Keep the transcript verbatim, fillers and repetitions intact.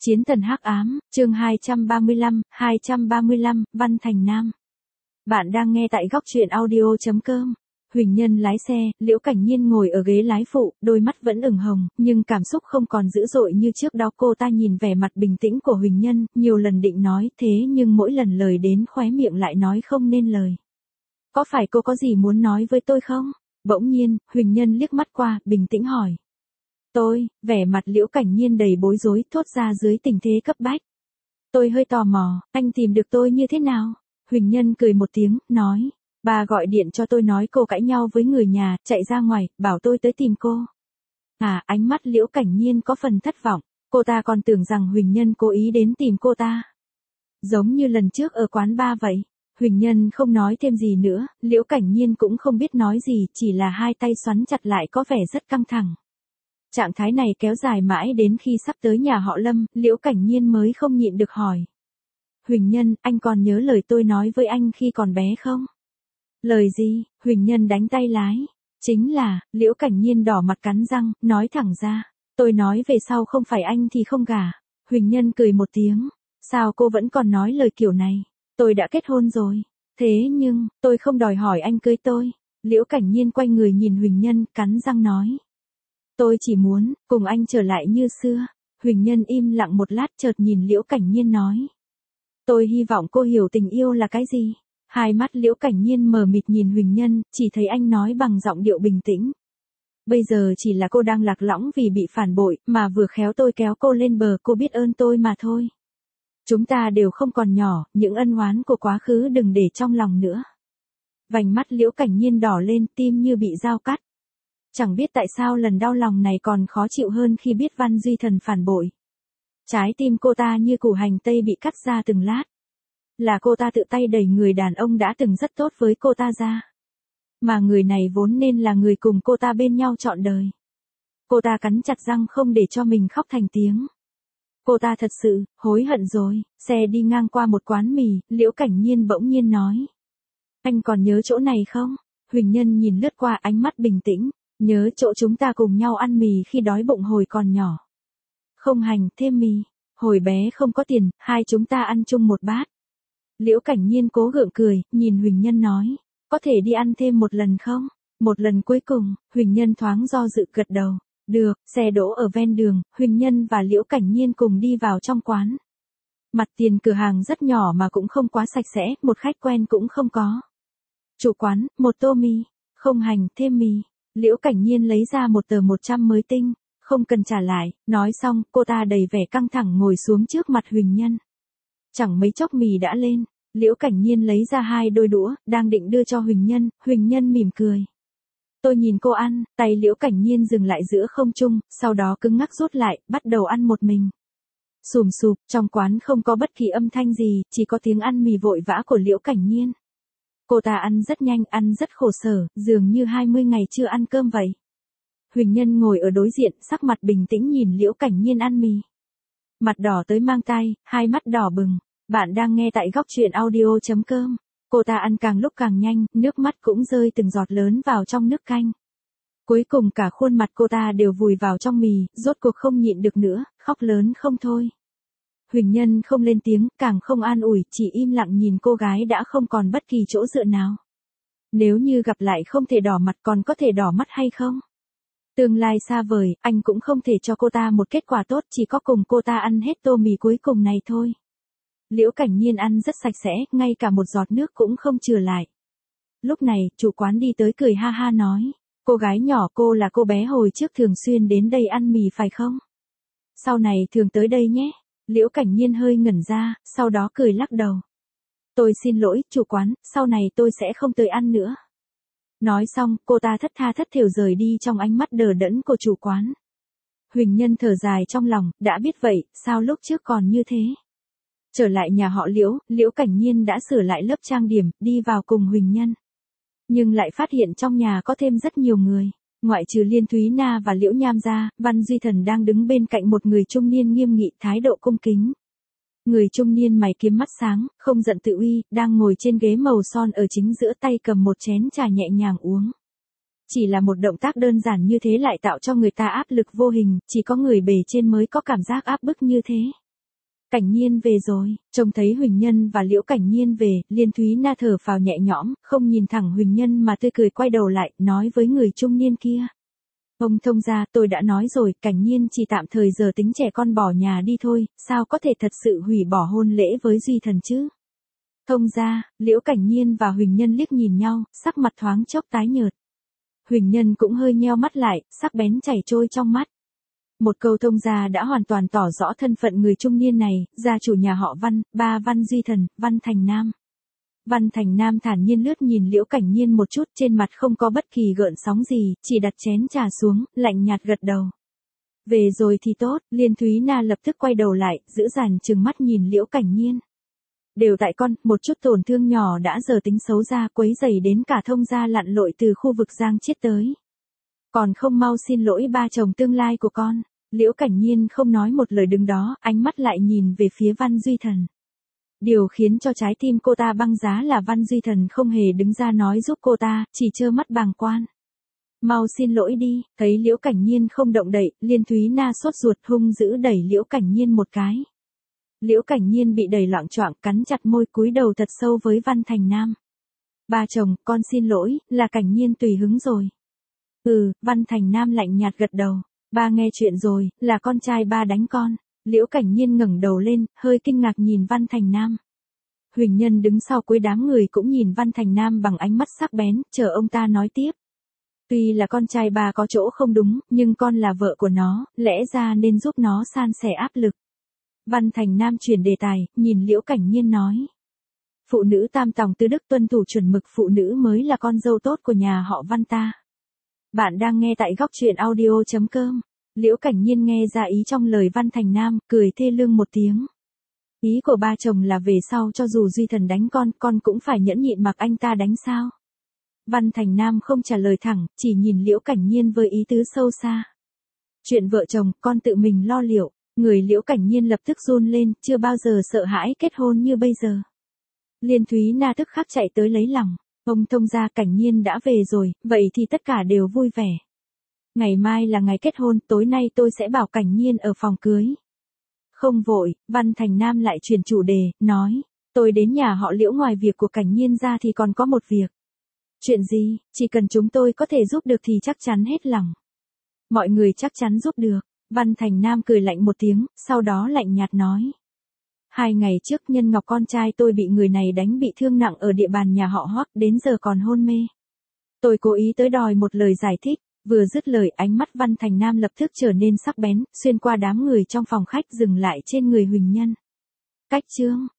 Chiến thần hắc ám, chương hai trăm ba mươi lăm, hai trăm ba mươi lăm, Văn Thành Nam. Bạn đang nghe tại góc truyện audio chấm com. Huỳnh Nhân lái xe, Liễu Cảnh Nhiên ngồi ở ghế lái phụ, đôi mắt vẫn ửng hồng, nhưng cảm xúc không còn dữ dội như trước đó. Cô ta nhìn vẻ mặt bình tĩnh của Huỳnh Nhân, nhiều lần định nói thế nhưng mỗi lần lời đến khóe miệng lại nói không nên lời. Có phải cô có gì muốn nói với tôi không? Bỗng nhiên, Huỳnh Nhân liếc mắt qua, bình tĩnh hỏi. Tôi, vẻ mặt Liễu Cảnh Nhiên đầy bối rối, thốt ra dưới tình thế cấp bách. Tôi hơi tò mò, anh tìm được tôi như thế nào? Huỳnh Nhân cười một tiếng, nói. Bà gọi điện cho tôi nói cô cãi nhau với người nhà, chạy ra ngoài, bảo tôi tới tìm cô. À, ánh mắt Liễu Cảnh Nhiên có phần thất vọng, cô ta còn tưởng rằng Huỳnh Nhân cố ý đến tìm cô ta. Giống như lần trước ở quán bar vậy. Huỳnh Nhân không nói thêm gì nữa, Liễu Cảnh Nhiên cũng không biết nói gì, chỉ là hai tay xoắn chặt lại có vẻ rất căng thẳng. Trạng thái này kéo dài mãi đến khi sắp tới nhà họ Lâm, Liễu Cảnh Nhiên mới không nhịn được hỏi. Huỳnh Nhân, anh còn nhớ lời tôi nói với anh khi còn bé không? Lời gì? Huỳnh Nhân đánh tay lái. Chính là, Liễu Cảnh Nhiên đỏ mặt cắn răng, nói thẳng ra. Tôi nói về sau không phải anh thì không gả. Huỳnh Nhân cười một tiếng. Sao cô vẫn còn nói lời kiểu này? Tôi đã kết hôn rồi. Thế nhưng, tôi không đòi hỏi anh cưới tôi. Liễu Cảnh Nhiên quay người nhìn Huỳnh Nhân, cắn răng nói. Tôi chỉ muốn, cùng anh trở lại như xưa. Huỳnh Nhân im lặng một lát chợt nhìn Liễu Cảnh Nhiên nói. Tôi hy vọng cô hiểu tình yêu là cái gì. Hai mắt Liễu Cảnh Nhiên mờ mịt nhìn Huỳnh Nhân, chỉ thấy anh nói bằng giọng điệu bình tĩnh. Bây giờ chỉ là cô đang lạc lõng vì bị phản bội, mà vừa khéo tôi kéo cô lên bờ, cô biết ơn tôi mà thôi. Chúng ta đều không còn nhỏ, những ân oán của quá khứ đừng để trong lòng nữa. Vành mắt Liễu Cảnh Nhiên đỏ lên, tim như bị dao cắt. Chẳng biết tại sao lần đau lòng này còn khó chịu hơn khi biết Văn Duy Thần phản bội. Trái tim cô ta như củ hành tây bị cắt ra từng lát. Là cô ta tự tay đẩy người đàn ông đã từng rất tốt với cô ta ra. Mà người này vốn nên là người cùng cô ta bên nhau trọn đời. Cô ta cắn chặt răng không để cho mình khóc thành tiếng. Cô ta thật sự, hối hận rồi. Xe đi ngang qua một quán mì, Liễu Cảnh Nhiên bỗng nhiên nói. Anh còn nhớ chỗ này không? Huỳnh Nhân nhìn lướt qua ánh mắt bình tĩnh. Nhớ chỗ chúng ta cùng nhau ăn mì khi đói bụng hồi còn nhỏ. Không hành, thêm mì. Hồi bé không có tiền, hai chúng ta ăn chung một bát. Liễu Cảnh Nhiên cố gượng cười, nhìn Huỳnh Nhân nói. Có thể đi ăn thêm một lần không? Một lần cuối cùng, Huỳnh Nhân thoáng do dự gật đầu. Được, xe đỗ ở ven đường, Huỳnh Nhân và Liễu Cảnh Nhiên cùng đi vào trong quán. Mặt tiền cửa hàng rất nhỏ mà cũng không quá sạch sẽ, một khách quen cũng không có. Chủ quán, một tô mì. Không hành, thêm mì. Liễu Cảnh Nhiên lấy ra một tờ một trăm mới tinh, không cần trả lại, nói xong, cô ta đầy vẻ căng thẳng ngồi xuống trước mặt Huỳnh Nhân. Chẳng mấy chốc mì đã lên, Liễu Cảnh Nhiên lấy ra hai đôi đũa, đang định đưa cho Huỳnh Nhân, Huỳnh Nhân mỉm cười. Tôi nhìn cô ăn, tay Liễu Cảnh Nhiên dừng lại giữa không trung, sau đó cứng ngắc rút lại, bắt đầu ăn một mình. Sùm sụp, trong quán không có bất kỳ âm thanh gì, chỉ có tiếng ăn mì vội vã của Liễu Cảnh Nhiên. Cô ta ăn rất nhanh, ăn rất khổ sở, dường như hai mươi ngày chưa ăn cơm vậy. Huỳnh Nhân ngồi ở đối diện, sắc mặt bình tĩnh nhìn Liễu Cảnh Nhiên ăn mì. Mặt đỏ tới mang tai, hai mắt đỏ bừng. Bạn đang nghe tại góc truyện audio chấm com. Cô ta ăn càng lúc càng nhanh, nước mắt cũng rơi từng giọt lớn vào trong nước canh. Cuối cùng cả khuôn mặt cô ta đều vùi vào trong mì, rốt cuộc không nhịn được nữa, khóc lớn không thôi. Huỳnh Nhân không lên tiếng, càng không an ủi, chỉ im lặng nhìn cô gái đã không còn bất kỳ chỗ dựa nào. Nếu như gặp lại không thể đỏ mặt còn có thể đỏ mắt hay không? Tương lai xa vời, anh cũng không thể cho cô ta một kết quả tốt, chỉ có cùng cô ta ăn hết tô mì cuối cùng này thôi. Liễu Cảnh Nhiên ăn rất sạch sẽ, ngay cả một giọt nước cũng không chừa lại. Lúc này, chủ quán đi tới cười ha ha nói. Cô gái nhỏ, cô là cô bé hồi trước thường xuyên đến đây ăn mì phải không? Sau này thường tới đây nhé. Liễu Cảnh Nhiên hơi ngẩn ra, sau đó cười lắc đầu. Tôi xin lỗi, chủ quán, sau này tôi sẽ không tới ăn nữa. Nói xong, cô ta thất tha thất thểu rời đi trong ánh mắt đờ đẫn của chủ quán. Huỳnh Nhân thở dài trong lòng, đã biết vậy, sao lúc trước còn như thế? Trở lại nhà họ Liễu, Liễu Cảnh Nhiên đã sửa lại lớp trang điểm, đi vào cùng Huỳnh Nhân. Nhưng lại phát hiện trong nhà có thêm rất nhiều người. Ngoại trừ Liên Thúy Na và Liễu Nham ra, Văn Duy Thần đang đứng bên cạnh một người trung niên nghiêm nghị, thái độ cung kính. Người trung niên mày kiếm mắt sáng, không giận tự uy, đang ngồi trên ghế màu son ở chính giữa, tay cầm một chén trà nhẹ nhàng uống. Chỉ là một động tác đơn giản như thế lại tạo cho người ta áp lực vô hình, chỉ có người bề trên mới có cảm giác áp bức như thế. Cảnh Nhiên về rồi, trông thấy Huỳnh Nhân và Liễu Cảnh Nhiên về, Liên Thúy Na thở phào nhẹ nhõm, không nhìn thẳng Huỳnh Nhân mà tươi cười quay đầu lại, nói với người trung niên kia. Ông thông gia, tôi đã nói rồi, Cảnh Nhiên chỉ tạm thời giờ tính trẻ con bỏ nhà đi thôi, sao có thể thật sự hủy bỏ hôn lễ với Duy Thần chứ? Thông gia, Liễu Cảnh Nhiên và Huỳnh Nhân liếc nhìn nhau, sắc mặt thoáng chốc tái nhợt. Huỳnh Nhân cũng hơi nheo mắt lại, sắc bén chảy trôi trong mắt. Một câu thông gia đã hoàn toàn tỏ rõ thân phận người trung niên này, gia chủ nhà họ Văn, ba Văn Duy Thần, Văn Thành Nam. Văn Thành Nam thản nhiên lướt nhìn Liễu Cảnh Nhiên một chút, trên mặt không có bất kỳ gợn sóng gì, chỉ đặt chén trà xuống, lạnh nhạt gật đầu. Về rồi thì tốt, Liên Thúy Na lập tức quay đầu lại, giữ dàn trừng mắt nhìn Liễu Cảnh Nhiên. Đều tại con, một chút tổn thương nhỏ đã giờ tính xấu ra, quấy rầy đến cả thông gia lặn lội từ khu vực Giang Chiết tới. Còn không mau xin lỗi ba chồng tương lai của con. Liễu Cảnh Nhiên không nói một lời đứng đó, ánh mắt lại nhìn về phía Văn Duy Thần. Điều khiến cho trái tim cô ta băng giá là Văn Duy Thần không hề đứng ra nói giúp cô ta, chỉ trơ mắt bàng quan. Mau xin lỗi đi, thấy Liễu Cảnh Nhiên không động đậy, Liên Thúy Na sốt ruột hung dữ đẩy Liễu Cảnh Nhiên một cái. Liễu Cảnh Nhiên bị đẩy loạng choạng, cắn chặt môi, cúi đầu thật sâu với Văn Thành Nam. Ba chồng, con xin lỗi, là Cảnh Nhiên tùy hứng rồi. Ừ, Văn Thành Nam lạnh nhạt gật đầu. Ba nghe chuyện rồi, là con trai ba đánh con. Liễu Cảnh Nhiên ngẩng đầu lên, hơi kinh ngạc nhìn Văn Thành Nam. Huỳnh Nhân đứng sau cuối đám người cũng nhìn Văn Thành Nam bằng ánh mắt sắc bén, chờ ông ta nói tiếp. Tuy là con trai ba có chỗ không đúng, nhưng con là vợ của nó, lẽ ra nên giúp nó san sẻ áp lực. Văn Thành Nam chuyển đề tài, nhìn Liễu Cảnh Nhiên nói. Phụ nữ tam tòng tứ đức tuân thủ chuẩn mực, phụ nữ mới là con dâu tốt của nhà họ Văn ta. Bạn đang nghe tại góc truyện audio chấm com. Liễu Cảnh Nhiên nghe ra ý trong lời Văn Thành Nam, cười thê lương một tiếng. Ý của ba chồng là về sau cho dù Duy Thần đánh con, con cũng phải nhẫn nhịn mặc anh ta đánh sao? Văn Thành Nam không trả lời thẳng, chỉ nhìn Liễu Cảnh Nhiên với ý tứ sâu xa. Chuyện vợ chồng, con tự mình lo liệu. Người Liễu Cảnh Nhiên lập tức run lên, chưa bao giờ sợ hãi kết hôn như bây giờ. Liên Thúy Na tức khắc chạy tới lấy lòng. Ông thông gia, Cảnh Nhiên đã về rồi, vậy thì tất cả đều vui vẻ. Ngày mai là ngày kết hôn, tối nay tôi sẽ bảo Cảnh Nhiên ở phòng cưới. Không vội, Văn Thành Nam lại chuyển chủ đề, nói. Tôi đến nhà họ Liễu, ngoài việc của Cảnh Nhiên ra thì còn có một việc. Chuyện gì, chỉ cần chúng tôi có thể giúp được thì chắc chắn hết lòng. Mọi người chắc chắn giúp được. Văn Thành Nam cười lạnh một tiếng, sau đó lạnh nhạt nói. Hai ngày trước Nhân Ngọc con trai tôi bị người này đánh bị thương nặng ở địa bàn nhà họ Hoắc, đến giờ còn hôn mê. Tôi cố ý tới đòi một lời giải thích, vừa dứt lời ánh mắt Văn Thành Nam lập tức trở nên sắc bén, xuyên qua đám người trong phòng khách dừng lại trên người Huỳnh Nhân. Cách chương,